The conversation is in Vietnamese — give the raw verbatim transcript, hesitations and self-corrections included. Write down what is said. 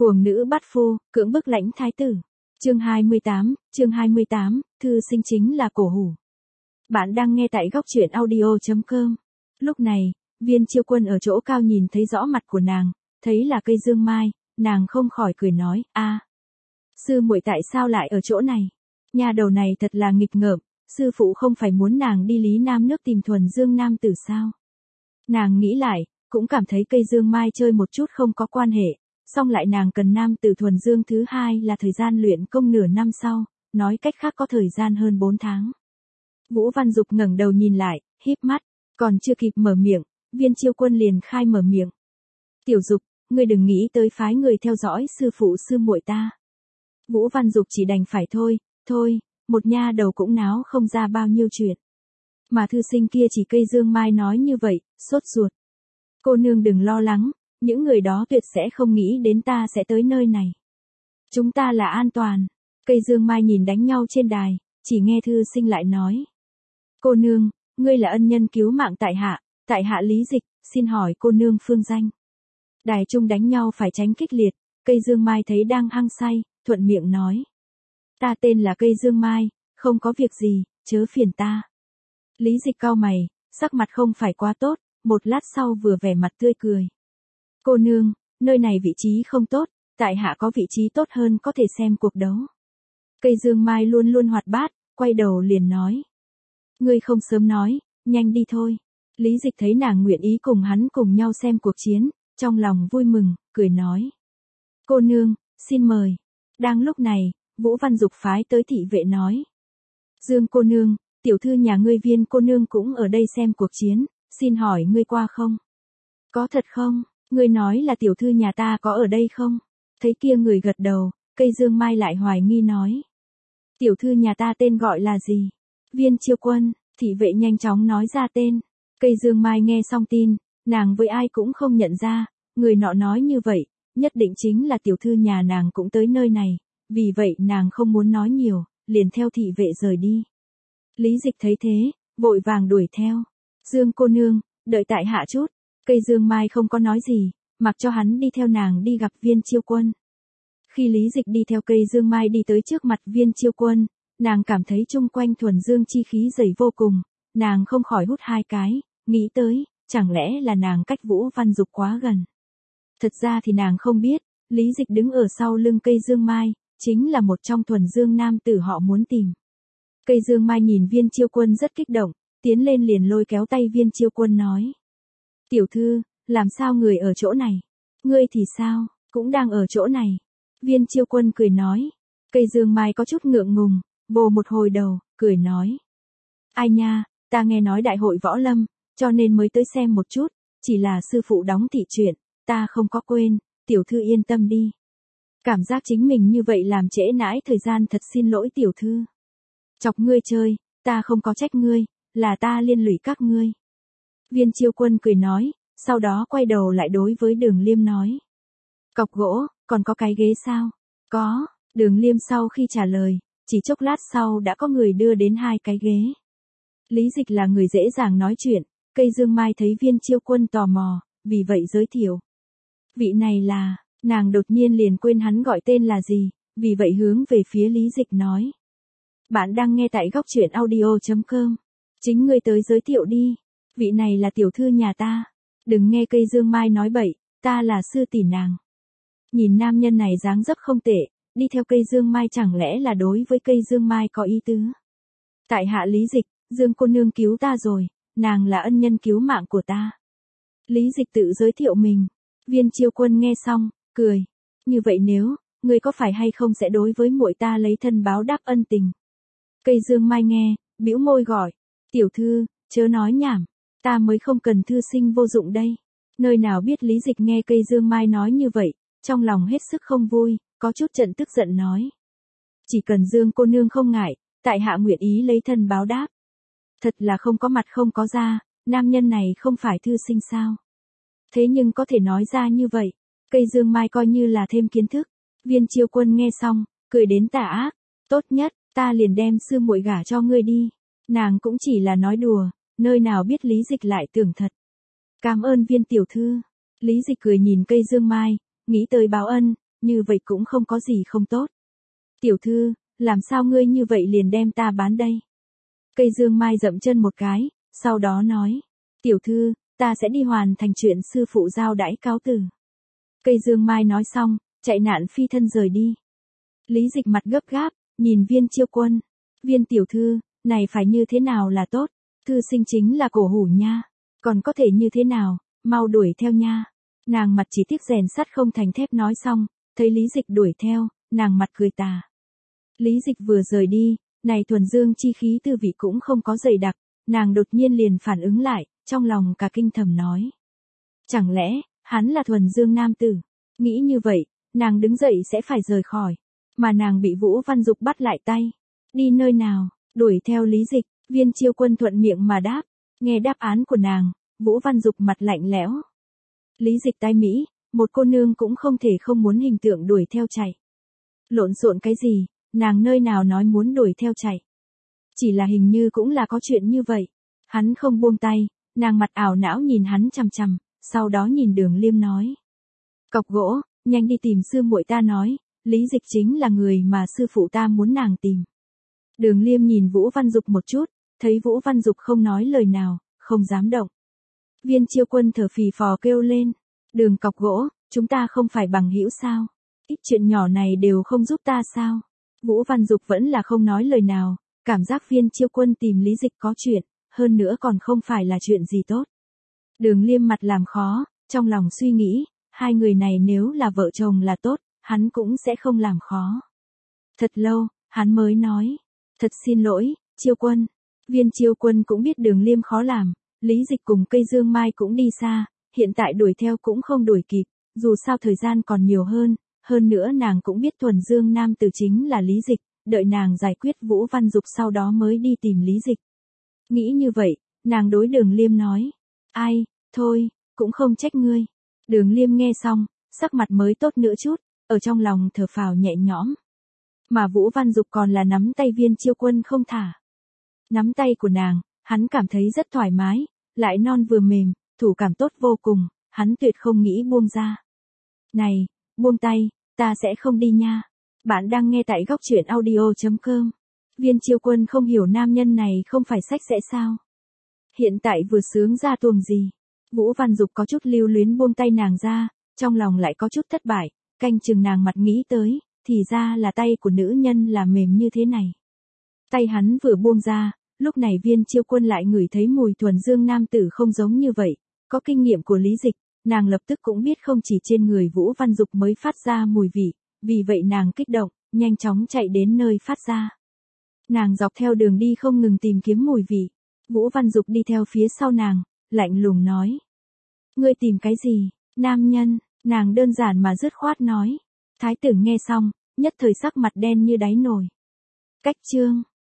Cuồng nữ bắt phu, cưỡng bức lãnh thái tử. Chương hai mươi tám, chương hai mươi tám, thư sinh chính là cổ hủ. Bạn đang nghe tại góc truyện audio chấm com. Lúc này, Viên Chiêu Quân ở chỗ cao nhìn thấy rõ mặt của nàng, thấy là cây dương mai, nàng không khỏi cười nói, a, sư muội tại sao lại ở chỗ này? Nhà đầu này thật là nghịch ngợm, sư phụ không phải muốn nàng đi Lý Nam nước tìm thuần dương nam tử sao? Nàng nghĩ lại, cũng cảm thấy cây dương mai chơi một chút không có quan hệ, song lại nàng cần nam tử thuần dương thứ hai là thời gian luyện công nửa năm sau, nói cách khác có thời gian hơn bốn tháng. Vũ Văn Dục ngẩng đầu nhìn lại, híp mắt, còn chưa kịp mở miệng, Viên Chiêu Quân liền khai mở miệng. Tiểu Dục, ngươi đừng nghĩ tới phái người theo dõi sư phụ sư muội ta. Vũ Văn Dục chỉ đành phải thôi, thôi, một nha đầu cũng náo không ra bao nhiêu chuyện. Mà thư sinh kia chỉ cây dương mai nói như vậy, sốt ruột. Cô nương đừng lo lắng, những người đó tuyệt sẽ không nghĩ đến ta sẽ tới nơi này. Chúng ta là an toàn. Cây dương mai nhìn đánh nhau trên đài, chỉ nghe thư sinh lại nói. Cô nương, ngươi là ân nhân cứu mạng tại hạ, tại hạ Lý Dịch, xin hỏi cô nương phương danh. Đài trung đánh nhau phải tránh kích liệt, cây dương mai thấy đang hăng say, thuận miệng nói. Ta tên là cây dương mai, không có việc gì, chớ phiền ta. Lý Dịch cau mày, sắc mặt không phải quá tốt, một lát sau vừa vẻ mặt tươi cười. Cô nương, nơi này vị trí không tốt, tại hạ có vị trí tốt hơn có thể xem cuộc đấu. Cây dương mai luôn luôn hoạt bát, quay đầu liền nói. Ngươi không sớm nói, nhanh đi thôi. Lý Dịch thấy nàng nguyện ý cùng hắn cùng nhau xem cuộc chiến, trong lòng vui mừng, cười nói. Cô nương, xin mời. Đang lúc này, Vũ Văn Dục phái tới thị vệ nói. Dương cô nương, tiểu thư nhà ngươi Viên cô nương cũng ở đây xem cuộc chiến, xin hỏi ngươi qua không? Có thật không? Ngươi nói là tiểu thư nhà ta có ở đây không? Thấy kia người gật đầu, cây dương mai lại hoài nghi nói. Tiểu thư nhà ta tên gọi là gì? Viên Chiêu Quân, thị vệ nhanh chóng nói ra tên. Cây dương mai nghe xong tin, nàng với ai cũng không nhận ra, người nọ nói như vậy, nhất định chính là tiểu thư nhà nàng cũng tới nơi này, vì vậy nàng không muốn nói nhiều, liền theo thị vệ rời đi. Lý Dịch thấy thế, vội vàng đuổi theo. Dương cô nương, đợi tại hạ chút. Cây dương mai không có nói gì, mặc cho hắn đi theo nàng đi gặp Viên Chiêu Quân. Khi Lý Dịch đi theo cây dương mai đi tới trước mặt Viên Chiêu Quân, nàng cảm thấy chung quanh thuần dương chi khí dày vô cùng, nàng không khỏi hút hai cái, nghĩ tới, chẳng lẽ là nàng cách Vũ Văn Dục quá gần. Thật ra thì nàng không biết, Lý Dịch đứng ở sau lưng cây dương mai, chính là một trong thuần dương nam tử họ muốn tìm. Cây dương mai nhìn Viên Chiêu Quân rất kích động, tiến lên liền lôi kéo tay Viên Chiêu Quân nói. Tiểu thư, làm sao người ở chỗ này? Ngươi thì sao, cũng đang ở chỗ này. Viên Chiêu Quân cười nói. Cây dương mai có chút ngượng ngùng, vồ một hồi đầu, cười nói. Ai nha, ta nghe nói đại hội võ lâm, cho nên mới tới xem một chút, chỉ là sư phụ đóng thị truyện, ta không có quên, tiểu thư yên tâm đi. Cảm giác chính mình như vậy làm trễ nãi thời gian thật xin lỗi tiểu thư. Chọc ngươi chơi, ta không có trách ngươi, là ta liên lụy các ngươi. Viên Chiêu Quân cười nói, sau đó quay đầu lại đối với Đường Liêm nói. Cọc gỗ, còn có cái ghế sao? Có, Đường Liêm sau khi trả lời, chỉ chốc lát sau đã có người đưa đến hai cái ghế. Lý Dịch là người dễ dàng nói chuyện, cây dương mai thấy Viên Chiêu Quân tò mò, vì vậy giới thiệu. Vị này là, nàng đột nhiên liền quên hắn gọi tên là gì, vì vậy hướng về phía Lý Dịch nói. Bạn đang nghe tại góc truyện audio chấm com. Chính ngươi tới giới thiệu đi. Vị này là tiểu thư nhà ta. Đừng nghe cây dương mai nói bậy, ta là sư tỷ nàng. Nhìn nam nhân này dáng dấp không tệ, đi theo cây dương mai chẳng lẽ là đối với cây dương mai có ý tứ. Tại hạ Lý Dịch, Dương cô nương cứu ta rồi, nàng là ân nhân cứu mạng của ta. Lý Dịch tự giới thiệu mình. Viên Chiêu Quân nghe xong, cười. Như vậy nếu, ngươi có phải hay không sẽ đối với muội ta lấy thân báo đáp ân tình. Cây dương mai nghe, bĩu môi gọi. Tiểu thư, chớ nói nhảm, ta mới không cần thư sinh vô dụng đây. Nơi nào biết Lý Dịch nghe cây dương mai nói như vậy, trong lòng hết sức không vui, có chút trận tức giận nói. Chỉ cần Dương cô nương không ngại, tại hạ nguyện ý lấy thân báo đáp. Thật là không có mặt không có da, nam nhân này không phải thư sinh sao. Thế nhưng có thể nói ra như vậy, cây dương mai coi như là thêm kiến thức. Viên Chiêu Quân nghe xong, cười đến tà ác. Tốt nhất, ta liền đem sư muội gả cho ngươi đi. Nàng cũng chỉ là nói đùa, nơi nào biết Lý Dịch lại tưởng thật. Cảm ơn Viên tiểu thư. Lý Dịch cười nhìn cây dương mai, nghĩ tới báo ân, như vậy cũng không có gì không tốt. Tiểu thư, làm sao ngươi như vậy liền đem ta bán đây? Cây dương mai dậm chân một cái, sau đó nói. Tiểu thư, ta sẽ đi hoàn thành chuyện sư phụ giao đãi, cáo từ. Cây dương mai nói xong, chạy nạn phi thân rời đi. Lý Dịch mặt gấp gáp, nhìn Viên Chiêu Quân. Viên tiểu thư, này phải như thế nào là tốt? Thư sinh chính là cổ hủ nha. Còn có thể như thế nào, mau đuổi theo nha. Nàng mặt chỉ tiếc rèn sắt không thành thép nói xong, thấy Lý Dịch đuổi theo, nàng mặt cười tà. Lý Dịch vừa rời đi, này thuần dương chi khí tư vị cũng không có dày đặc, nàng đột nhiên liền phản ứng lại, trong lòng cả kinh thầm nói. Chẳng lẽ, hắn là thuần dương nam tử? Nghĩ như vậy, nàng đứng dậy sẽ phải rời khỏi, mà nàng bị Vũ Văn Dục bắt lại tay. Đi nơi nào? Đuổi theo Lý Dịch. Viên Chiêu Quân thuận miệng mà đáp. Nghe đáp án của nàng, Vũ Văn Dục mặt lạnh lẽo. Lý Dịch tai mỹ, một cô nương cũng không thể không muốn hình tượng đuổi theo chạy. Lộn xộn cái gì, nàng nơi nào nói muốn đuổi theo chạy. Chỉ là hình như cũng là có chuyện như vậy. Hắn không buông tay, nàng mặt ảo não nhìn hắn chằm chằm, sau đó nhìn Đường Liêm nói. Cọc gỗ, nhanh đi tìm sư muội ta nói, Lý Dịch chính là người mà sư phụ ta muốn nàng tìm. Đường Liêm nhìn Vũ Văn Dục một chút, thấy Vũ Văn Dục không nói lời nào, không dám động. Viên Chiêu Quân thở phì phò kêu lên. Đường cọc gỗ, chúng ta không phải bằng hữu sao? Ít chuyện nhỏ này đều không giúp ta sao? Vũ Văn Dục vẫn là không nói lời nào, cảm giác Viên Chiêu Quân tìm Lý Dịch có chuyện, hơn nữa còn không phải là chuyện gì tốt. Đường Liêm mặt làm khó, trong lòng suy nghĩ, hai người này nếu là vợ chồng là tốt, hắn cũng sẽ không làm khó. Thật lâu, hắn mới nói. Thật xin lỗi, Chiêu Quân. Viên Chiêu Quân cũng biết Đường Liêm khó làm, Lý Dịch cùng cây dương mai cũng đi xa, hiện tại đuổi theo cũng không đuổi kịp, dù sao thời gian còn nhiều hơn, hơn nữa nàng cũng biết thuần dương nam tử chính là Lý Dịch, đợi nàng giải quyết Vũ Văn Dục sau đó mới đi tìm Lý Dịch. Nghĩ như vậy, nàng đối Đường Liêm nói. Ai, thôi, cũng không trách ngươi. Đường Liêm nghe xong, sắc mặt mới tốt nữa chút, ở trong lòng thở phào nhẹ nhõm. Mà Vũ Văn Dục còn là nắm tay Viên Chiêu Quân không thả. Nắm tay của nàng, hắn cảm thấy rất thoải mái, lại non vừa mềm, thủ cảm tốt vô cùng, hắn tuyệt không nghĩ buông ra. Này, buông tay, ta sẽ không đi nha. Bạn đang nghe tại góc truyện audio chấm com. Viên Chiêu Quân không hiểu nam nhân này không phải sách sẽ sao. Hiện tại vừa sướng ra tuồng gì. Vũ Văn Dục có chút lưu luyến buông tay nàng ra, trong lòng lại có chút thất bại, canh chừng nàng mặt nghĩ tới, thì ra là tay của nữ nhân là mềm như thế này. Tay hắn vừa buông ra, lúc này Viên Chiêu Quân lại ngửi thấy mùi thuần dương nam tử không giống như vậy, có kinh nghiệm của Lý Dịch, nàng lập tức cũng biết không chỉ trên người Vũ Văn Dục mới phát ra mùi vị, vì vậy nàng kích động, nhanh chóng chạy đến nơi phát ra. Nàng dọc theo đường đi không ngừng tìm kiếm mùi vị, Vũ Văn Dục đi theo phía sau nàng, lạnh lùng nói. Ngươi tìm cái gì, nam nhân? Nàng đơn giản mà dứt khoát nói. Thái tử nghe xong, nhất thời sắc mặt đen như đáy nồi. Cách chương